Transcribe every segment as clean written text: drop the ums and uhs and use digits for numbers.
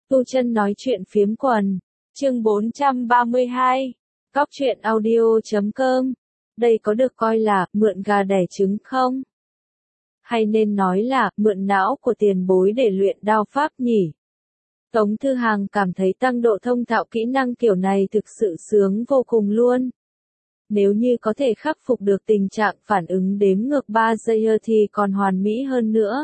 Tu Chân nói chuyện phiếm quần, chương 432, cóc truyện audio.com. Đây có được coi là mượn gà đẻ trứng không? Hay nên nói là mượn não của tiền bối để luyện đao pháp nhỉ? Tống Thư Hàng cảm thấy tăng độ thông thạo kỹ năng kiểu này thực sự sướng vô cùng luôn. Nếu như có thể khắc phục được tình trạng phản ứng đếm ngược 3 giây thì còn hoàn mỹ hơn nữa.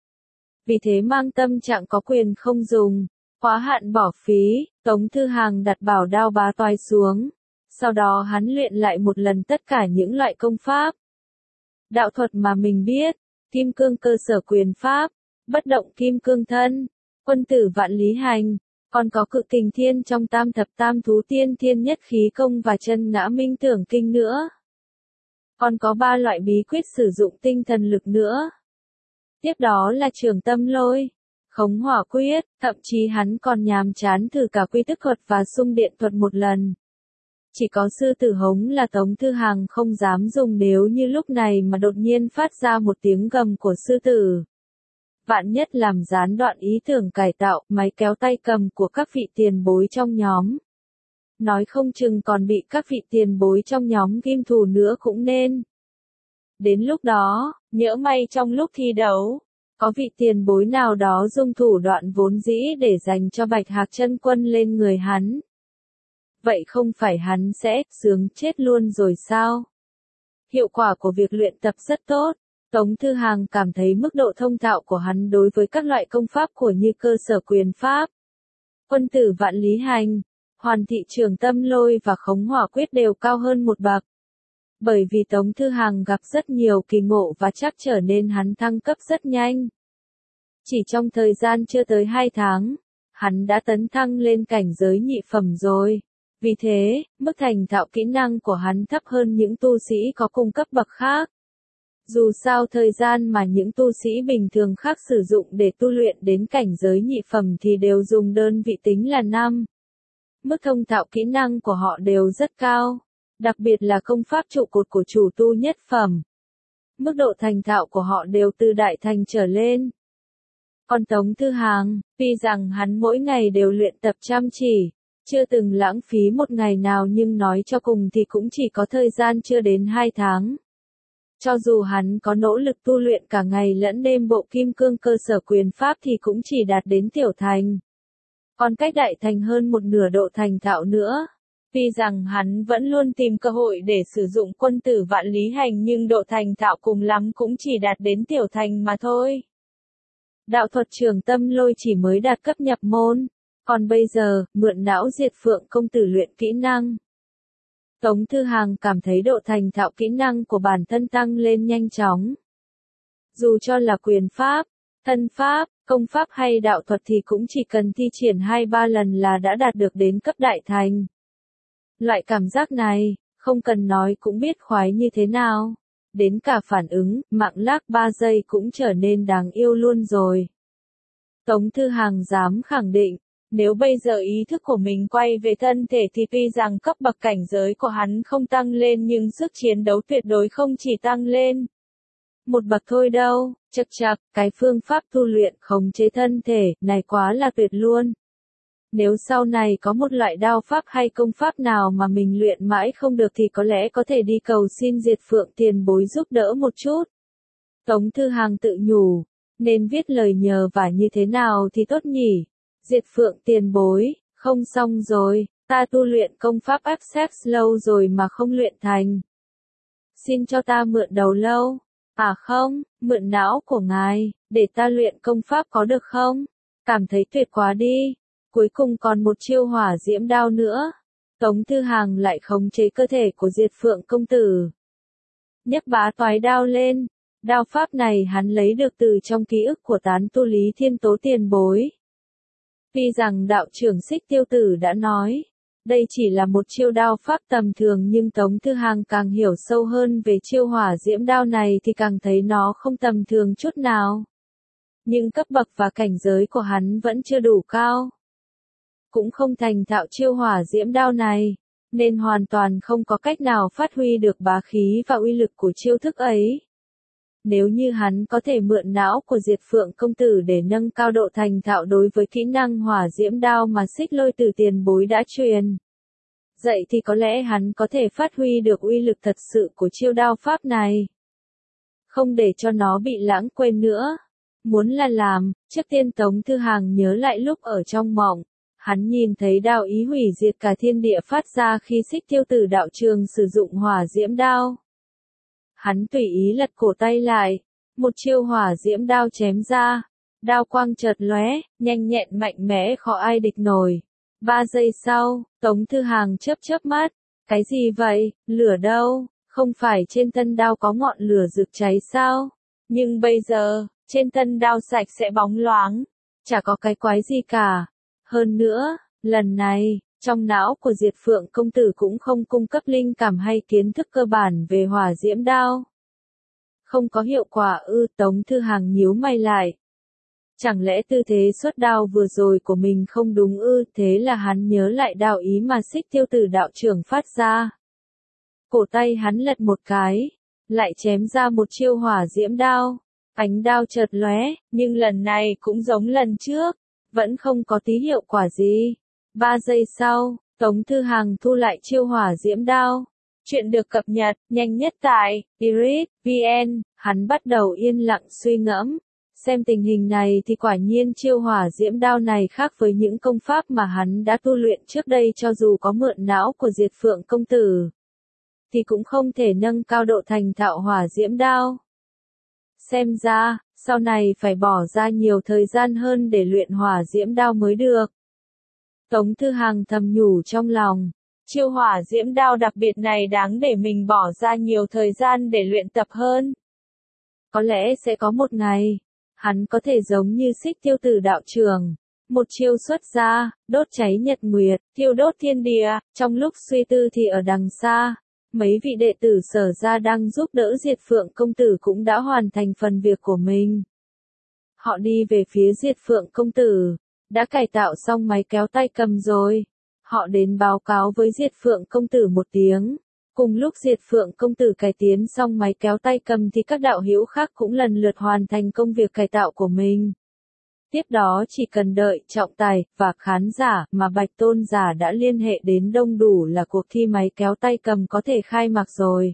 Vì thế mang tâm trạng có quyền không dùng, quá hạn bỏ phí, Tống Thư Hàng đặt bảo đao bá toái xuống. Sau đó hắn luyện lại một lần tất cả những loại công pháp. Đạo thuật mà mình biết, kim cương cơ sở quyền pháp, bất động kim cương thân, quân tử vạn lý hành, còn có cự kình thiên trong tam thập tam thú tiên thiên nhất khí công và chân ngã minh tưởng kinh nữa. Còn có 3 loại bí quyết sử dụng tinh thần lực nữa. Tiếp đó là trường tâm lôi, khống hỏa quyết, thậm chí hắn còn nhàm chán thử cả quy tức thuật và xung điện thuật một lần. Chỉ có sư tử hống là Tống Thư Hàng không dám dùng nếu như lúc này mà đột nhiên phát ra một tiếng gầm của sư tử. Vạn nhất làm gián đoạn ý tưởng cải tạo máy kéo tay cầm của các vị tiền bối trong nhóm. Nói không chừng còn bị các vị tiền bối trong nhóm ghim thù nữa cũng nên. Đến lúc đó, nhỡ may trong lúc thi đấu, có vị tiền bối nào đó dùng thủ đoạn vốn dĩ để dành cho Bạch Hạc Chân Quân lên người hắn. Vậy không phải hắn sẽ sướng chết luôn rồi sao? Hiệu quả của việc luyện tập rất tốt. Tống Thư Hàng cảm thấy mức độ thông thạo của hắn đối với các loại công pháp của như cơ sở quyền pháp, quân tử vạn lý hành, hoàn thị trường tâm lôi và khống hỏa quyết đều cao hơn một bậc. Bởi vì Tống Thư Hàng gặp rất nhiều kỳ ngộ và chắc trở nên hắn thăng cấp rất nhanh. Chỉ trong thời gian chưa tới 2 tháng, hắn đã tấn thăng lên cảnh giới nhị phẩm rồi. Vì thế, mức thành thạo kỹ năng của hắn thấp hơn những tu sĩ có cùng cấp bậc khác. Dù sao thời gian mà những tu sĩ bình thường khác sử dụng để tu luyện đến cảnh giới nhị phẩm thì đều dùng đơn vị tính là 5. Mức thông thạo kỹ năng của họ đều rất cao, đặc biệt là công pháp trụ cột của chủ tu nhất phẩm. Mức độ thành thạo của họ đều từ đại thành trở lên. Còn Tống Thư Hàng, tuy rằng hắn mỗi ngày đều luyện tập chăm chỉ, chưa từng lãng phí một ngày nào nhưng nói cho cùng thì cũng chỉ có thời gian chưa đến 2 tháng. Cho dù hắn có nỗ lực tu luyện cả ngày lẫn đêm bộ kim cương cơ sở quyền pháp thì cũng chỉ đạt đến tiểu thành. Còn cách đại thành hơn một nửa độ thành thạo nữa. Tuy rằng hắn vẫn luôn tìm cơ hội để sử dụng quân tử vạn lý hành nhưng độ thành thạo cùng lắm cũng chỉ đạt đến tiểu thành mà thôi. Đạo thuật trường tâm lôi chỉ mới đạt cấp nhập môn. Còn bây giờ, mượn não diệt phượng công tử luyện kỹ năng. Tống Thư Hàng cảm thấy độ thành thạo kỹ năng của bản thân tăng lên nhanh chóng. Dù cho là quyền pháp, thân pháp, công pháp hay đạo thuật thì cũng chỉ cần thi triển 2-3 lần là đã đạt được đến cấp đại thành. Loại cảm giác này, không cần nói cũng biết khoái như thế nào. Đến cả phản ứng, mạng lag 3 giây cũng trở nên đáng yêu luôn rồi. Tống Thư Hàng dám khẳng định. Nếu bây giờ ý thức của mình quay về thân thể thì tuy rằng cấp bậc cảnh giới của hắn không tăng lên nhưng sức chiến đấu tuyệt đối không chỉ tăng lên một bậc thôi đâu. Chậc, cái phương pháp tu luyện khống chế thân thể này quá là tuyệt luôn. Nếu sau này có một loại đao pháp hay công pháp nào mà mình luyện mãi không được thì có lẽ có thể đi cầu xin Diệt Phượng tiền bối giúp đỡ một chút. Tống Thư Hàng tự nhủ, nên viết lời nhờ vả như thế nào thì tốt nhỉ? Diệt Phượng tiền bối, không xong rồi, ta tu luyện công pháp Access lâu rồi mà không luyện thành. Xin cho ta mượn đầu lâu. À không, mượn não của ngài, để ta luyện công pháp có được không? Cảm thấy tuyệt quá đi. Cuối cùng còn một chiêu hỏa diễm đao nữa. Tống Thư Hàng lại khống chế cơ thể của Diệt Phượng công tử. Nhấc bá toái đao lên. Đao pháp này hắn lấy được từ trong ký ức của tán tu Lý Thiên Tố tiền bối. Tuy rằng đạo trưởng Xích Tiêu Tử đã nói, đây chỉ là một chiêu đao pháp tầm thường nhưng Tống Thư Hàng càng hiểu sâu hơn về chiêu hỏa diễm đao này thì càng thấy nó không tầm thường chút nào. Nhưng cấp bậc và cảnh giới của hắn vẫn chưa đủ cao. Cũng không thành thạo chiêu hỏa diễm đao này, nên hoàn toàn không có cách nào phát huy được bá khí và uy lực của chiêu thức ấy. Nếu như hắn có thể mượn não của Diệt Phượng công tử để nâng cao độ thành thạo đối với kỹ năng hỏa diễm đao mà Xích Lôi Tử tiền bối đã truyền dạy thì có lẽ hắn có thể phát huy được uy lực thật sự của chiêu đao pháp này. Không để cho nó bị lãng quên nữa. Muốn là làm, trước tiên Tống Thư Hàng nhớ lại lúc ở trong mộng. Hắn nhìn thấy đao ý hủy diệt cả thiên địa phát ra khi Xích Tiêu Tử đạo trường sử dụng hỏa diễm đao. Hắn tùy ý lật cổ tay lại, một chiêu hỏa diễm đao chém ra, đao quang chợt lóe, nhanh nhẹn mạnh mẽ khó ai địch nổi. 3 giây sau, Tống Thư Hàng chớp chớp mắt, cái gì vậy, lửa đâu, không phải trên thân đao có ngọn lửa rực cháy sao? Nhưng bây giờ, trên thân đao sạch sẽ bóng loáng, chả có cái quái gì cả. Hơn nữa, lần này, trong não của Diệt Phượng công tử cũng không cung cấp linh cảm hay kiến thức cơ bản về hỏa diễm đao. Không có hiệu quả ư? Tống Thư Hàng nhíu mày lại. Chẳng lẽ tư thế xuất đao vừa rồi của mình không đúng ư? Thế là hắn nhớ lại đao ý mà Xích Tiêu Tử đạo trưởng phát ra. Cổ tay hắn lật một cái, lại chém ra một chiêu hỏa diễm đao. Ánh đao chợt lóe, nhưng lần này cũng giống lần trước, vẫn không có tí hiệu quả gì. 3 giây sau, Tống Thư Hàng thu lại chiêu hỏa diễm đao. Chuyện được cập nhật nhanh nhất tại iris.vn. Hắn bắt đầu yên lặng suy ngẫm. Xem tình hình này thì quả nhiên chiêu hỏa diễm đao này khác với những công pháp mà hắn đã tu luyện trước đây, cho dù có mượn não của Diệt Phượng công tử thì cũng không thể nâng cao độ thành thạo hỏa diễm đao. Xem ra, sau này phải bỏ ra nhiều thời gian hơn để luyện hỏa diễm đao mới được. Tống Thư Hàng thầm nhủ trong lòng, chiêu hỏa diễm đao đặc biệt này đáng để mình bỏ ra nhiều thời gian để luyện tập hơn. Có lẽ sẽ có một ngày, hắn có thể giống như Xích Tiêu Tử đạo trưởng, một chiêu xuất ra, đốt cháy nhật nguyệt, thiêu đốt thiên địa. Trong lúc suy tư thì ở đằng xa, mấy vị đệ tử Sở gia đang giúp đỡ Diệt Phượng công tử cũng đã hoàn thành phần việc của mình. Họ đi về phía Diệt Phượng công tử, đã cải tạo xong máy kéo tay cầm rồi. Họ đến báo cáo với Diệt Phượng công tử một tiếng. Cùng lúc Diệt Phượng công tử cải tiến xong máy kéo tay cầm thì các đạo hữu khác cũng lần lượt hoàn thành công việc cải tạo của mình. Tiếp đó chỉ cần đợi trọng tài và khán giả mà Bạch Tôn giả đã liên hệ đến đông đủ là cuộc thi máy kéo tay cầm có thể khai mạc rồi.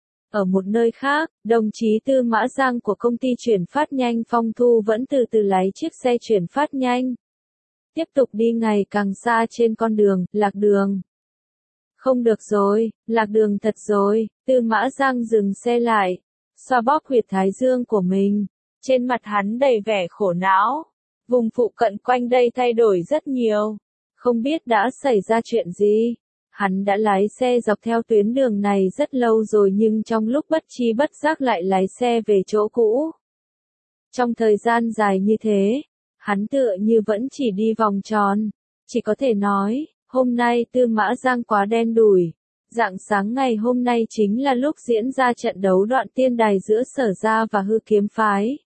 Ở một nơi khác, đồng chí Tư Mã Giang của công ty chuyển phát nhanh Phong Thu vẫn từ từ lái chiếc xe chuyển phát nhanh. Tiếp tục đi ngày càng xa trên con đường, lạc đường. Không được rồi, lạc đường thật rồi. Tư Mã Giang dừng xe lại, xoa bóp huyệt thái dương của mình. Trên mặt hắn đầy vẻ khổ não. Vùng phụ cận quanh đây thay đổi rất nhiều. Không biết đã xảy ra chuyện gì. Hắn đã lái xe dọc theo tuyến đường này rất lâu rồi nhưng trong lúc bất chi bất giác lại lái xe về chỗ cũ. Trong thời gian dài như thế, hắn tựa như vẫn chỉ đi vòng tròn. Chỉ có thể nói, hôm nay Tư Mã Giang quá đen đủi. Rạng sáng ngày hôm nay chính là lúc diễn ra trận đấu đoạn tiên đài giữa Sở gia và Hư Kiếm phái.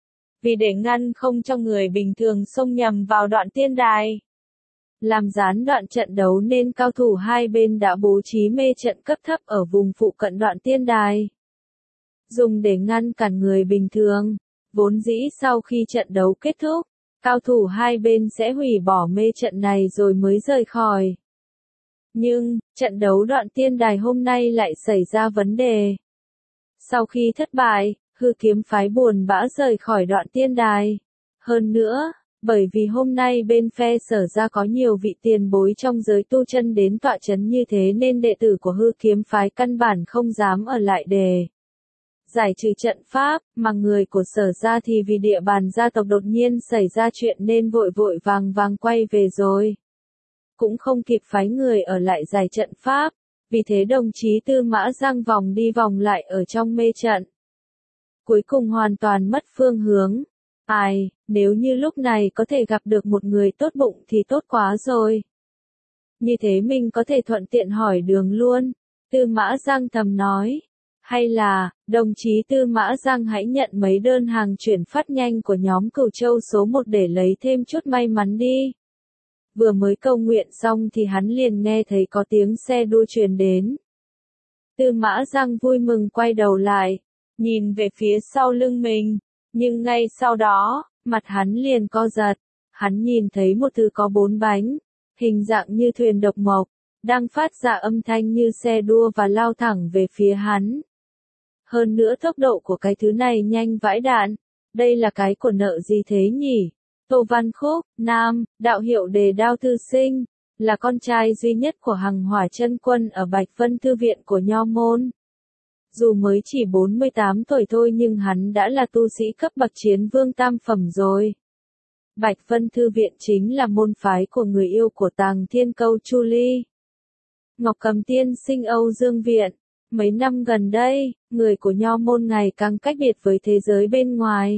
Vì để ngăn không cho người bình thường xông nhầm vào đoạn tiên đài, làm gián đoạn trận đấu nên cao thủ hai bên đã bố trí mê trận cấp thấp ở vùng phụ cận đoạn tiên đài. Dùng để ngăn cản người bình thường, vốn dĩ sau khi trận đấu kết thúc, cao thủ hai bên sẽ hủy bỏ mê trận này rồi mới rời khỏi. Nhưng, trận đấu đoạn tiên đài hôm nay lại xảy ra vấn đề. Sau khi thất bại, Hư Kiếm phái buồn bã rời khỏi đoạn tiên đài. Hơn nữa, bởi vì hôm nay bên phe Sở gia có nhiều vị tiền bối trong giới tu chân đến tọa chấn như thế nên đệ tử của Hư Kiếm phái căn bản không dám ở lại để giải trừ trận pháp, mà người của Sở gia thì vì địa bàn gia tộc đột nhiên xảy ra chuyện nên vội vội vàng vàng quay về rồi. Cũng không kịp phái người ở lại giải trận pháp, vì thế đồng chí Tư Mã Giang vòng đi vòng lại ở trong mê trận. Cuối cùng hoàn toàn mất phương hướng. Ai, nếu như lúc này có thể gặp được một người tốt bụng thì tốt quá rồi. Như thế mình có thể thuận tiện hỏi đường luôn. Tư Mã Giang thầm nói. Hay là, đồng chí Tư Mã Giang hãy nhận mấy đơn hàng chuyển phát nhanh của nhóm Cửu Châu số 1 để lấy thêm chút may mắn đi. Vừa mới cầu nguyện xong thì hắn liền nghe thấy có tiếng xe đua truyền đến. Tư Mã Giang vui mừng quay đầu lại. nhìn về phía sau lưng mình, nhưng ngay sau đó, mặt hắn liền co giật. Hắn nhìn thấy một thứ có 4 bánh, hình dạng như thuyền độc mộc, đang phát ra âm thanh như xe đua và lao thẳng về phía hắn. Hơn nữa tốc độ của cái thứ này nhanh vãi đạn. Đây là cái của nợ gì thế nhỉ? Tô Văn Khúc, nam, đạo hiệu Đề Đao Thư Sinh, là con trai duy nhất của Hằng Hỏa Chân Quân ở Bạch Vân Thư Viện của Nho Môn. Dù mới chỉ 48 tuổi thôi nhưng hắn đã là tu sĩ cấp bậc chiến vương tam phẩm rồi. Bạch Vân Thư Viện chính là môn phái của người yêu của Tàng Thiên Câu Chu Ly. Ngọc Cầm Tiên sinh Âu Dương Viện. Mấy năm gần đây, người của Nho Môn ngày càng cách biệt với thế giới bên ngoài.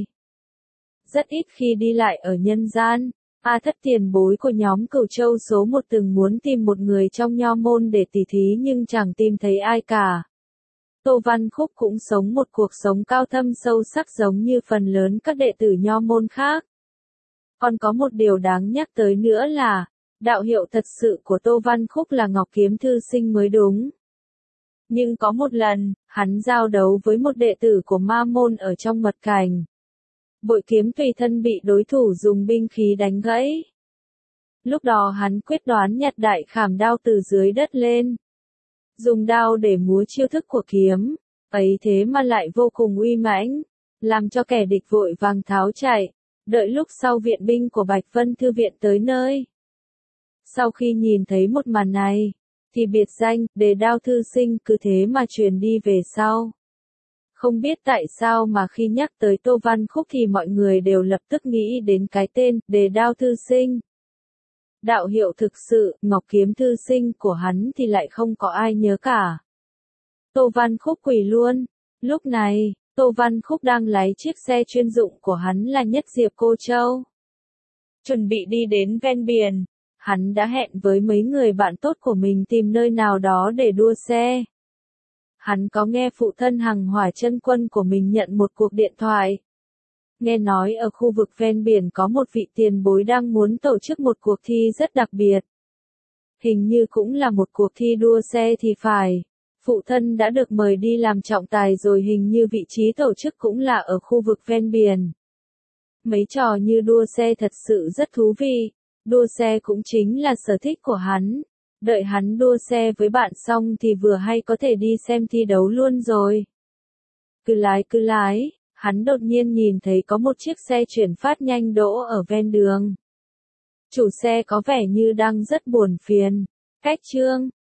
Rất ít khi đi lại ở nhân gian. A Thất tiền bối của nhóm Cửu Châu số 1 từng muốn tìm một người trong Nho Môn để tỉ thí nhưng chẳng tìm thấy ai cả. Tô Văn Khúc cũng sống một cuộc sống cao thâm sâu sắc giống như phần lớn các đệ tử Nho Môn khác. Còn có một điều đáng nhắc tới nữa là, đạo hiệu thật sự của Tô Văn Khúc là Ngọc Kiếm Thư Sinh mới đúng. Nhưng có một lần, hắn giao đấu với một đệ tử của Ma Môn ở trong mật cảnh. Bội kiếm tùy thân bị đối thủ dùng binh khí đánh gãy. Lúc đó hắn quyết đoán nhặt đại khảm đao từ dưới đất lên. Dùng đao để múa chiêu thức của kiếm, ấy thế mà lại vô cùng uy mãnh, làm cho kẻ địch vội vàng tháo chạy, đợi lúc sau viện binh của Bạch Vân Thư Viện tới nơi. Sau khi nhìn thấy một màn này, thì biệt danh, Đề Đao Thư Sinh cứ thế mà truyền đi về sau. Không biết tại sao mà khi nhắc tới Tô Văn Khúc thì mọi người đều lập tức nghĩ đến cái tên, Đề Đao Thư Sinh. Đạo hiệu thực sự, Ngọc Kiếm Thư Sinh của hắn thì lại không có ai nhớ cả. Tô Văn Khúc quỳ luôn. Lúc này, Tô Văn Khúc đang lái chiếc xe chuyên dụng của hắn là Nhất Diệp Cô Châu. Chuẩn bị đi đến ven biển, hắn đã hẹn với mấy người bạn tốt của mình tìm nơi nào đó để đua xe. Hắn có nghe phụ thân Hằng Hỏa Chân Quân của mình nhận một cuộc điện thoại. Nghe nói ở khu vực ven biển có một vị tiền bối đang muốn tổ chức một cuộc thi rất đặc biệt. Hình như cũng là một cuộc thi đua xe thì phải. Phụ thân đã được mời đi làm trọng tài rồi, hình như vị trí tổ chức cũng là ở khu vực ven biển. Mấy trò như đua xe thật sự rất thú vị. Đua xe cũng chính là sở thích của hắn. Đợi hắn đua xe với bạn xong thì vừa hay có thể đi xem thi đấu luôn rồi. Cứ lái, hắn đột nhiên nhìn thấy có một chiếc xe chuyển phát nhanh đỗ ở ven đường. Chủ xe có vẻ như đang rất buồn phiền. Cách chương